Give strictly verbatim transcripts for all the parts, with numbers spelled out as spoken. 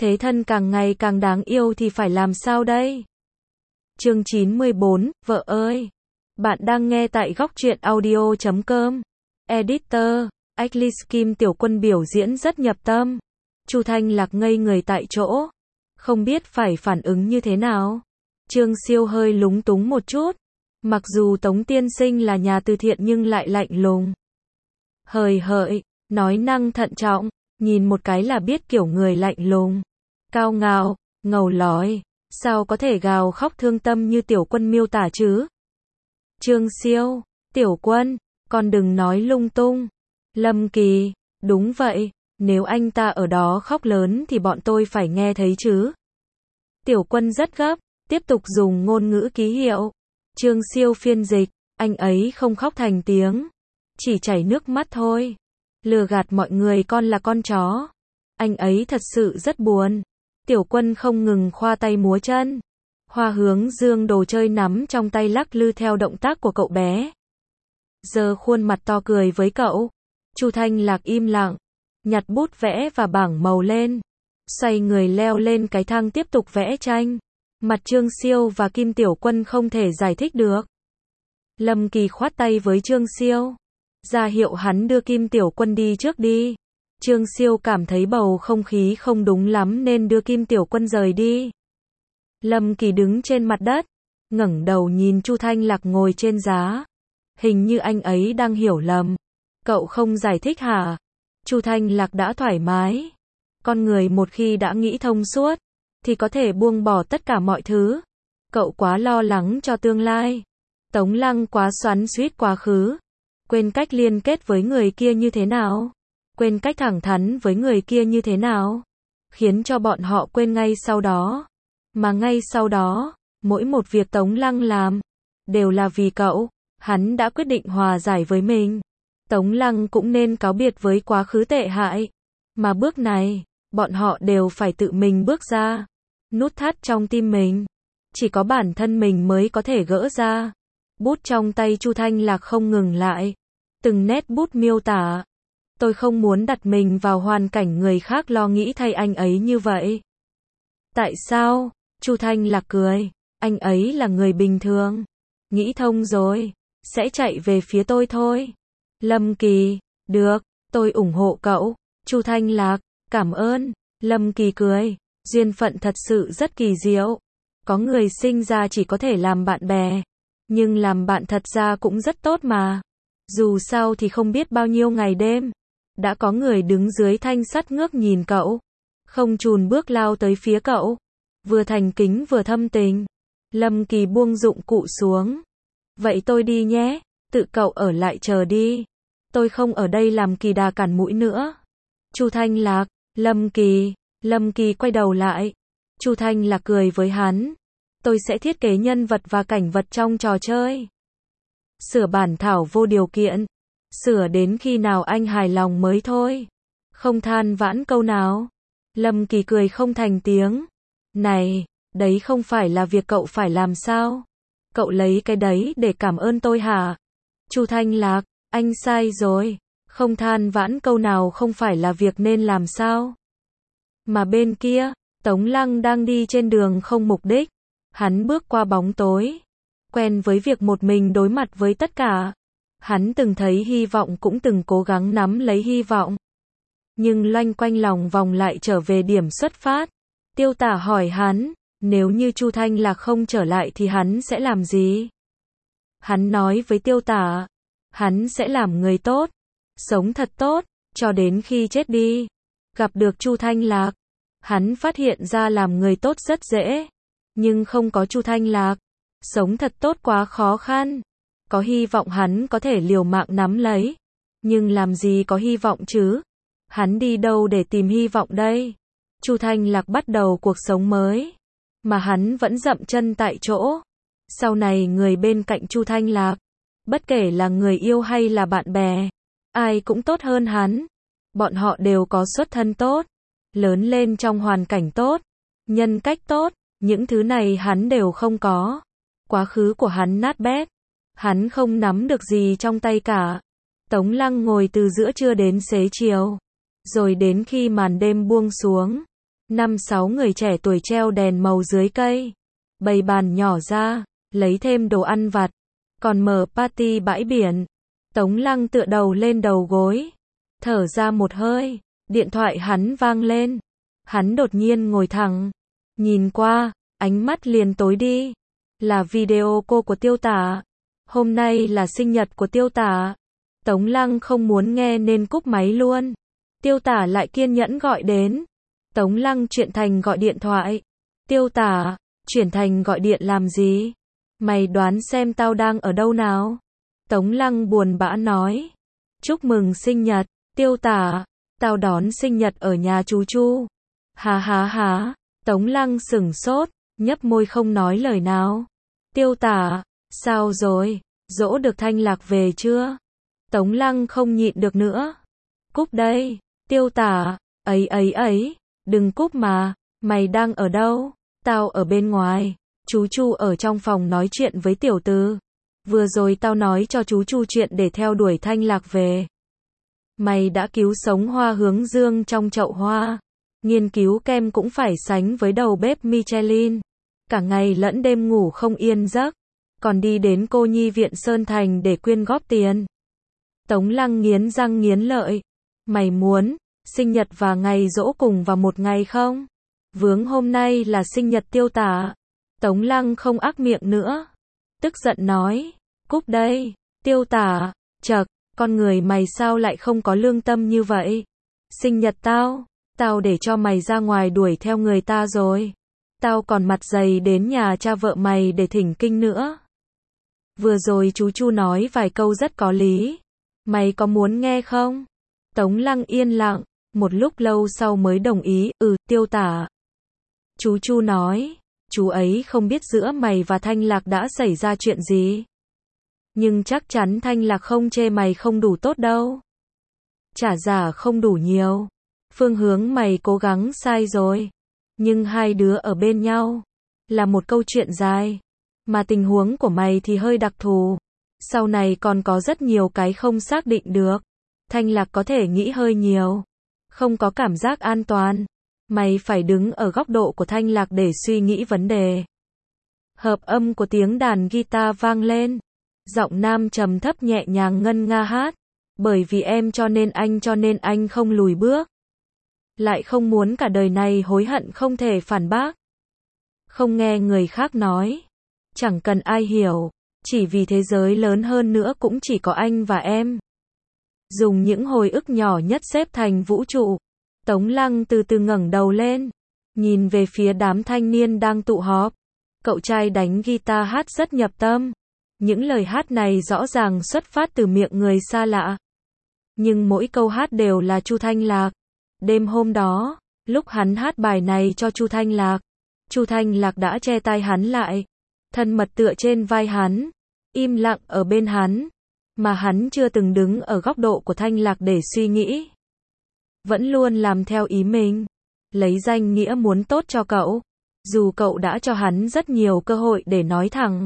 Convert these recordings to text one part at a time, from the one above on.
thế thân càng ngày càng đáng yêu thì phải làm sao đây? Chương chín mươi bốn, vợ ơi. Bạn đang nghe tại góc truyện audio chấm com. Editor, Ashley Kim Tiểu Quân biểu diễn rất nhập tâm. Chu Thanh Lạc ngây người tại chỗ, không biết phải phản ứng như thế nào. Trương Siêu hơi lúng túng một chút. Mặc dù Tống tiên sinh là nhà từ thiện nhưng lại lạnh lùng, hời hợt, nói năng thận trọng, nhìn một cái là biết kiểu người lạnh lùng, cao ngạo, ngầu lói, sao có thể gào khóc thương tâm như Tiểu Quân miêu tả chứ? Trương Siêu, Tiểu Quân, con đừng nói lung tung. Lâm Kỳ, đúng vậy, nếu anh ta ở đó khóc lớn thì bọn tôi phải nghe thấy chứ. Tiểu Quân rất gấp, tiếp tục dùng ngôn ngữ ký hiệu. Trương Siêu phiên dịch, anh ấy không khóc thành tiếng, chỉ chảy nước mắt thôi. Lừa gạt mọi người con là con chó. Anh ấy thật sự rất buồn. Tiểu Quân không ngừng khoa tay múa chân. Hoa hướng dương đồ chơi nắm trong tay lắc lư theo động tác của cậu bé. Giờ khuôn mặt to cười với cậu. Chu Thanh Lạc im lặng, nhặt bút vẽ và bảng màu lên. Xoay người leo lên cái thang tiếp tục vẽ tranh. Mặt Trương Siêu và Kim Tiểu Quân không thể giải thích được. Lâm Kỳ khoát tay với Trương Siêu, ra hiệu hắn đưa Kim Tiểu Quân đi trước đi. Trương Siêu cảm thấy bầu không khí không đúng lắm nên đưa Kim Tiểu Quân rời đi. Lâm Kỳ đứng trên mặt đất, ngẩng đầu nhìn Chu Thanh Lạc ngồi trên giá. Hình như anh ấy đang hiểu lầm. Cậu không giải thích hả? Chu Thanh Lạc đã thoải mái. Con người một khi đã nghĩ thông suốt thì có thể buông bỏ tất cả mọi thứ. Cậu quá lo lắng cho tương lai. Tống Lăng quá xoắn xuýt quá khứ. Quên cách liên kết với người kia như thế nào? Quên cách thẳng thắn với người kia như thế nào? Khiến cho bọn họ quên ngay sau đó. Mà ngay sau đó, mỗi một việc Tống Lăng làm đều là vì cậu. Hắn đã quyết định hòa giải với mình. Tống Lăng cũng nên cáo biệt với quá khứ tệ hại. Mà bước này, bọn họ đều phải tự mình bước ra. Nút thắt trong tim mình, chỉ có bản thân mình mới có thể gỡ ra. Bút trong tay Chu Thanh Lạc không ngừng lại. Từng nét bút miêu tả. Tôi không muốn đặt mình vào hoàn cảnh người khác lo nghĩ thay anh ấy như vậy. Tại sao? Chu Thanh Lạc cười. Anh ấy là người bình thường. Nghĩ thông rồi, sẽ chạy về phía tôi thôi. Lâm Kỳ, được, tôi ủng hộ cậu. Chu Thanh Lạc, cảm ơn. Lâm Kỳ cười. Duyên phận thật sự rất kỳ diệu. Có người sinh ra chỉ có thể làm bạn bè, nhưng làm bạn thật ra cũng rất tốt mà. Dù sao thì không biết bao nhiêu ngày đêm, đã có người đứng dưới thanh sắt ngước nhìn cậu, không chùn bước lao tới phía cậu, vừa thành kính vừa thâm tình. Lâm Kỳ buông dụng cụ xuống. Vậy tôi đi nhé, tự cậu ở lại chờ đi. Tôi không ở đây làm kỳ đà cản mũi nữa. Chu Thanh Lạc, Lâm Kỳ. Lâm Kỳ quay đầu lại. Chu Thanh Lạc cười với hắn. Tôi sẽ thiết kế nhân vật và cảnh vật trong trò chơi. Sửa bản thảo vô điều kiện. Sửa đến khi nào anh hài lòng mới thôi. Không than vãn câu nào. Lâm Kỳ cười không thành tiếng. Này, đấy không phải là việc cậu phải làm sao? Cậu lấy cái đấy để cảm ơn tôi hả? Chu Thanh Lạc, anh sai rồi. Không than vãn câu nào không phải là việc nên làm sao? Mà bên kia, Tống Lăng đang đi trên đường không mục đích. Hắn bước qua bóng tối. Quen với việc một mình đối mặt với tất cả. Hắn từng thấy hy vọng cũng từng cố gắng nắm lấy hy vọng. Nhưng loanh quanh lòng vòng lại trở về điểm xuất phát. Tiêu Tả hỏi hắn, nếu như Chu Thanh Lạc không trở lại thì hắn sẽ làm gì? Hắn nói với Tiêu Tả, hắn sẽ làm người tốt, sống thật tốt, cho đến khi chết đi. Gặp được Chu Thanh Lạc, hắn phát hiện ra làm người tốt rất dễ, nhưng không có Chu Thanh Lạc, sống thật tốt quá khó khăn. Có hy vọng hắn có thể liều mạng nắm lấy, nhưng làm gì có hy vọng chứ? Hắn đi đâu để tìm hy vọng đây? Chu Thanh Lạc bắt đầu cuộc sống mới, mà hắn vẫn dậm chân tại chỗ. Sau này người bên cạnh Chu Thanh Lạc, bất kể là người yêu hay là bạn bè, ai cũng tốt hơn hắn. Bọn họ đều có xuất thân tốt, lớn lên trong hoàn cảnh tốt, nhân cách tốt, những thứ này hắn đều không có. Quá khứ của hắn nát bét, hắn không nắm được gì trong tay cả. Tống Lăng ngồi từ giữa trưa đến xế chiều, rồi đến khi màn đêm buông xuống, Năm sáu người trẻ tuổi treo đèn màu dưới cây, bày bàn nhỏ ra, lấy thêm đồ ăn vặt, còn mở party bãi biển. Tống Lăng tựa đầu lên đầu gối, thở ra một hơi, điện thoại hắn vang lên. Hắn đột nhiên ngồi thẳng, nhìn qua, ánh mắt liền tối đi. Là video cô của Tiêu Tả. Hôm nay là sinh nhật của Tiêu Tả. Tống Lăng không muốn nghe nên cúp máy luôn. Tiêu Tả lại kiên nhẫn gọi đến. Tống Lăng chuyển thành gọi điện thoại. Tiêu Tả, chuyển thành gọi điện làm gì? Mày đoán xem tao đang ở đâu nào? Tống Lăng buồn bã nói. Chúc mừng sinh nhật, Tiêu Tả. Tao đón sinh nhật ở nhà chú Chu. Há há há. Tống Lăng sửng sốt, nhấp môi không nói lời nào. Tiêu Tả, sao rồi? Dỗ được Thanh Lạc về chưa? Tống Lăng không nhịn được nữa. Cúp đây. Tiêu Tả, ấy ấy ấy, đừng cúp mà, mày đang ở đâu? Tao ở bên ngoài. Chú Chu ở trong phòng nói chuyện với tiểu tư. Vừa rồi tao nói cho chú Chu chuyện để theo đuổi Thanh Lạc về. Mày đã cứu sống Hoa Hướng Dương trong chậu hoa. Nghiên cứu kem cũng phải sánh với đầu bếp Michelin. Cả ngày lẫn đêm ngủ không yên giấc. Còn đi đến cô nhi viện Sơn Thành để quyên góp tiền. Tống Lăng nghiến răng nghiến lợi. Mày muốn sinh nhật và ngày giỗ cùng vào một ngày không? Vướng hôm nay là sinh nhật Tiêu Tả. Tống Lăng không ác miệng nữa. Tức giận nói. Cúp đây. Tiêu Tả. Chậc, con người mày sao lại không có lương tâm như vậy? Sinh nhật tao. Tao để cho mày ra ngoài đuổi theo người ta rồi. Tao còn mặt dày đến nhà cha vợ mày để thỉnh kinh nữa. Vừa rồi chú Chu nói vài câu rất có lý. Mày có muốn nghe không? Tống Lăng yên lặng, một lúc lâu sau mới đồng ý. Ừ, Tiêu Tả. Chú Chu nói, chú ấy không biết giữa mày và Thanh Lạc đã xảy ra chuyện gì. Nhưng chắc chắn Thanh Lạc không chê mày không đủ tốt đâu. Trả giả không đủ nhiều. Phương hướng mày cố gắng sai rồi. Nhưng hai đứa ở bên nhau là một câu chuyện dài. Mà tình huống của mày thì hơi đặc thù. Sau này còn có rất nhiều cái không xác định được. Thanh Lạc có thể nghĩ hơi nhiều. Không có cảm giác an toàn. Mày phải đứng ở góc độ của Thanh Lạc để suy nghĩ vấn đề. Hợp âm của tiếng đàn guitar vang lên. Giọng nam trầm thấp nhẹ nhàng ngân nga hát. Bởi vì em cho nên anh cho nên anh không lùi bước. Lại không muốn cả đời này hối hận không thể phản bác. Không nghe người khác nói. Chẳng cần ai hiểu. Chỉ vì thế giới lớn hơn nữa cũng chỉ có anh và em. Dùng những hồi ức nhỏ nhất xếp thành vũ trụ. Tống Lăng từ từ ngẩng đầu lên. Nhìn về phía đám thanh niên đang tụ họp. Cậu trai đánh guitar hát rất nhập tâm. Những lời hát này rõ ràng xuất phát từ miệng người xa lạ. Nhưng mỗi câu hát đều là Chu Thanh Lạc. Đêm hôm đó, lúc hắn hát bài này cho Chu Thanh Lạc, Chu Thanh Lạc đã che tai hắn lại, thân mật tựa trên vai hắn, im lặng ở bên hắn, mà hắn chưa từng đứng ở góc độ của Thanh Lạc để suy nghĩ. Vẫn luôn làm theo ý mình, lấy danh nghĩa muốn tốt cho cậu, dù cậu đã cho hắn rất nhiều cơ hội để nói thẳng.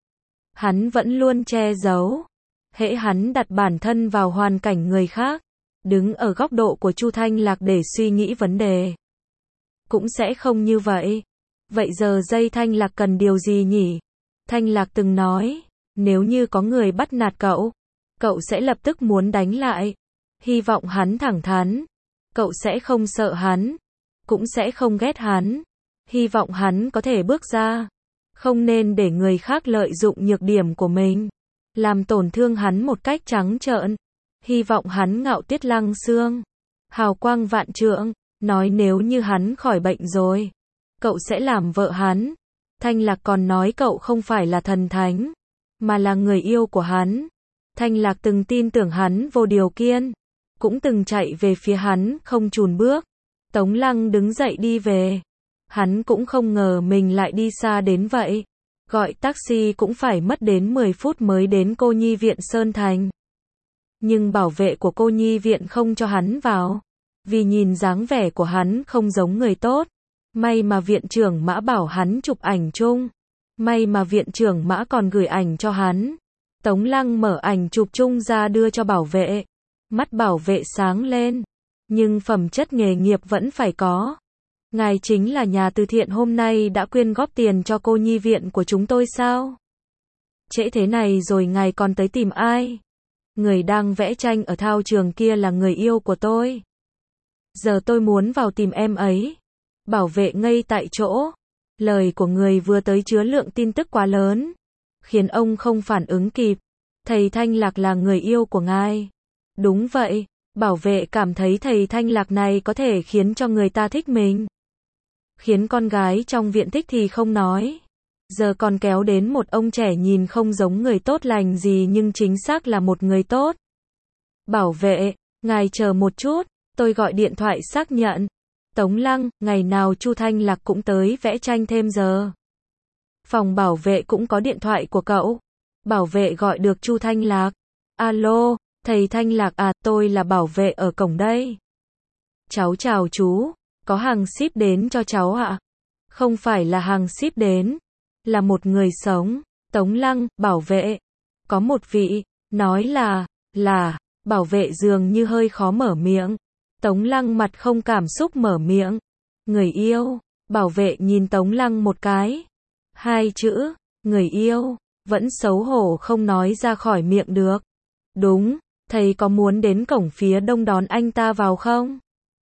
Hắn vẫn luôn che giấu. Hễ hắn đặt bản thân vào hoàn cảnh người khác, đứng ở góc độ của Chu Thanh Lạc để suy nghĩ vấn đề, cũng sẽ không như vậy. Vậy giờ dây Thanh Lạc cần điều gì nhỉ? Thanh Lạc từng nói, nếu như có người bắt nạt cậu, cậu sẽ lập tức muốn đánh lại. Hy vọng hắn thẳng thắn. Cậu sẽ không sợ hắn, cũng sẽ không ghét hắn. Hy vọng hắn có thể bước ra. Không nên để người khác lợi dụng nhược điểm của mình, làm tổn thương hắn một cách trắng trợn. Hy vọng hắn ngạo tiết lăng xương, hào quang vạn trượng, nói nếu như hắn khỏi bệnh rồi, cậu sẽ làm vợ hắn. Thanh Lạc còn nói cậu không phải là thần thánh, mà là người yêu của hắn. Thanh Lạc từng tin tưởng hắn vô điều kiện, cũng từng chạy về phía hắn không chùn bước. Tống Lăng đứng dậy đi về. Hắn cũng không ngờ mình lại đi xa đến vậy. Gọi taxi cũng phải mất đến mười phút mới đến cô nhi viện Sơn Thành. Nhưng bảo vệ của cô nhi viện không cho hắn vào. Vì nhìn dáng vẻ của hắn không giống người tốt. May mà viện trưởng Mã bảo hắn chụp ảnh chung. May mà viện trưởng Mã còn gửi ảnh cho hắn. Tống Lăng mở ảnh chụp chung ra đưa cho bảo vệ. Mắt bảo vệ sáng lên. Nhưng phẩm chất nghề nghiệp vẫn phải có. ngài chính là nhà từ thiện hôm nay đã quyên góp tiền cho cô nhi viện của chúng tôi sao? Trễ thế này rồi ngài còn tới tìm ai? Người đang vẽ tranh ở thao trường kia là người yêu của tôi. Giờ tôi muốn vào tìm em ấy. Bảo vệ ngây tại chỗ. Lời của người vừa tới chứa lượng tin tức quá lớn, khiến ông không phản ứng kịp. Thầy Thanh Lạc là người yêu của ngài. Đúng vậy, bảo vệ cảm thấy thầy Thanh Lạc này có thể khiến cho người ta thích mình. Khiến con gái trong viện thích thì không nói. Giờ còn kéo đến một ông trẻ nhìn không giống người tốt lành gì nhưng chính xác là một người tốt. Bảo vệ, ngài chờ một chút, tôi gọi điện thoại xác nhận. Tống Lăng, ngày nào Chu Thanh Lạc cũng tới vẽ tranh thêm giờ. Phòng bảo vệ cũng có điện thoại của cậu. Bảo vệ gọi được Chu Thanh Lạc. Alo, thầy Thanh Lạc à, tôi là bảo vệ ở cổng đây. Cháu chào chú, có hàng ship đến cho cháu ạ? Không phải là hàng ship đến, là một người sống. Tống Lăng, bảo vệ. Có một vị, nói là, là, bảo vệ dường như hơi khó mở miệng. Tống Lăng mặt không cảm xúc mở miệng. Người yêu, bảo vệ nhìn Tống Lăng một cái. Hai chữ, người yêu, vẫn xấu hổ không nói ra khỏi miệng được. Đúng, thầy có muốn đến cổng phía đông đón anh ta vào không?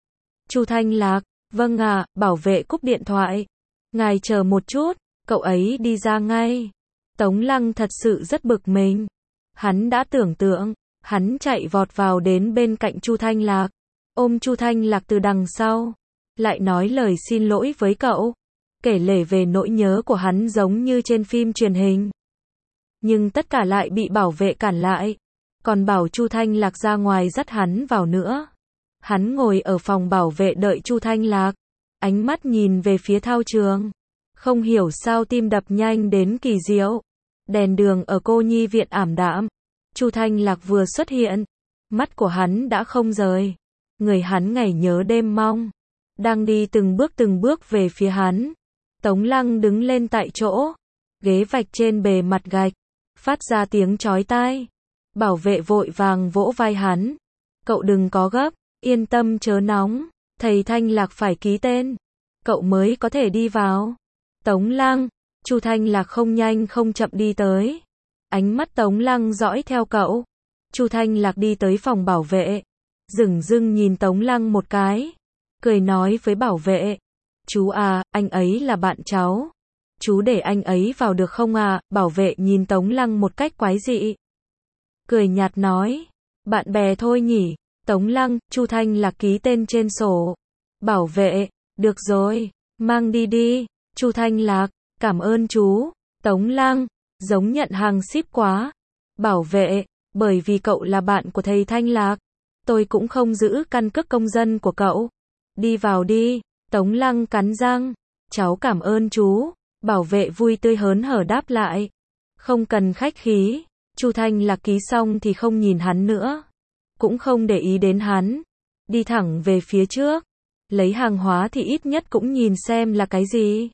Chu Thanh Lạc, vâng ạ, bảo vệ cúp điện thoại. Ngài chờ một chút, cậu ấy đi ra ngay. Tống Lăng thật sự rất bực mình. Hắn đã tưởng tượng, hắn chạy vọt vào đến bên cạnh Chu Thanh Lạc, ôm Chu Thanh Lạc từ đằng sau, lại nói lời xin lỗi với cậu, kể lể về nỗi nhớ của hắn giống như trên phim truyền hình. Nhưng tất cả lại bị bảo vệ cản lại, còn bảo Chu Thanh Lạc ra ngoài dắt hắn vào nữa. Hắn ngồi ở phòng bảo vệ đợi Chu Thanh Lạc, ánh mắt nhìn về phía thao trường, không hiểu sao tim đập nhanh đến kỳ diệu. Đèn đường ở cô nhi viện ảm đạm, Chu Thanh Lạc vừa xuất hiện, mắt của hắn đã không rời, người hắn ngày nhớ đêm mong, đang đi từng bước từng bước về phía hắn. Tống Lăng đứng lên tại chỗ, ghế vạch trên bề mặt gạch, phát ra tiếng chói tai. Bảo vệ vội vàng vỗ vai hắn. Cậu đừng có gấp, yên tâm chớ nóng, thầy Thanh Lạc phải ký tên, cậu mới có thể đi vào. Tống Lăng, Chu Thanh Lạc không nhanh không chậm đi tới. Ánh mắt Tống Lăng dõi theo cậu. Chu Thanh Lạc đi tới phòng bảo vệ, dửng dưng nhìn Tống Lăng một cái, cười nói với bảo vệ, chú à, anh ấy là bạn cháu. Chú để anh ấy vào được không à? Bảo vệ nhìn Tống Lăng một cách quái dị, cười nhạt nói, bạn bè thôi nhỉ. Tống Lăng, Chu Thanh Lạc ký tên trên sổ. Bảo vệ, được rồi, mang đi đi. Chu Thanh Lạc, cảm ơn chú. Tống Lăng, giống nhận hàng ship quá. Bảo vệ, bởi vì cậu là bạn của thầy Thanh Lạc, tôi cũng không giữ căn cước công dân của cậu. Đi vào đi. Tống Lăng cắn răng, cháu cảm ơn chú. Bảo vệ vui tươi hớn hở đáp lại, không cần khách khí. Chu Thanh Lạc ký xong thì không nhìn hắn nữa, cũng không để ý đến hắn, đi thẳng về phía trước. Lấy hàng hóa thì ít nhất cũng nhìn xem là cái gì.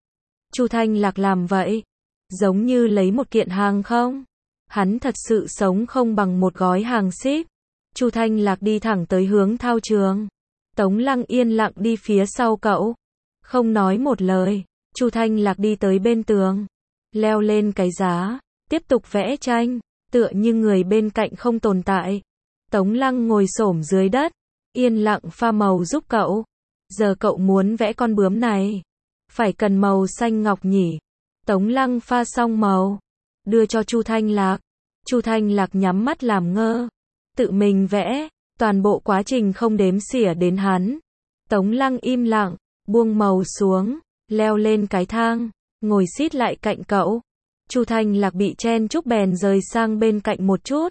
Chu Thanh Lạc làm vậy, giống như lấy một kiện hàng không. Hắn thật sự sống không bằng một gói hàng ship. Chu Thanh Lạc đi thẳng tới hướng thao trường. Tống Lăng yên lặng đi phía sau cậu, không nói một lời. Chu Thanh Lạc đi tới bên tường, leo lên cái giá, tiếp tục vẽ tranh, tựa như người bên cạnh không tồn tại. Tống Lăng ngồi xổm dưới đất, yên lặng pha màu giúp cậu. Giờ cậu muốn vẽ con bướm này, phải cần màu xanh ngọc nhỉ? Tống Lăng pha xong màu, đưa cho Chu Thanh Lạc. Chu Thanh Lạc nhắm mắt làm ngơ, tự mình vẽ, toàn bộ quá trình không đếm xỉa đến hắn. Tống Lăng im lặng, buông màu xuống, leo lên cái thang, ngồi xít lại cạnh cậu. Chu Thanh Lạc bị chen chúc bèn rời sang bên cạnh một chút.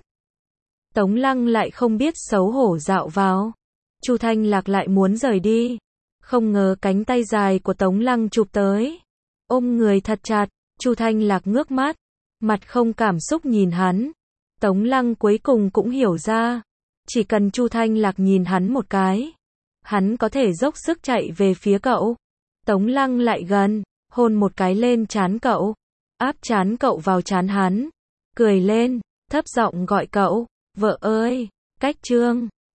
Tống Lăng lại không biết xấu hổ dạo vào. Chu Thanh Lạc lại muốn rời đi, không ngờ cánh tay dài của Tống Lăng chụp tới, ôm người thật chặt. Chu Thanh Lạc ngước mắt, mặt không cảm xúc nhìn hắn. Tống Lăng cuối cùng cũng hiểu ra, chỉ cần Chu Thanh Lạc nhìn hắn một cái, hắn có thể dốc sức chạy về phía cậu. Tống Lăng lại gần, hôn một cái lên trán cậu, áp trán cậu vào trán hắn, cười lên, thấp giọng gọi cậu, vợ ơi, cách trương.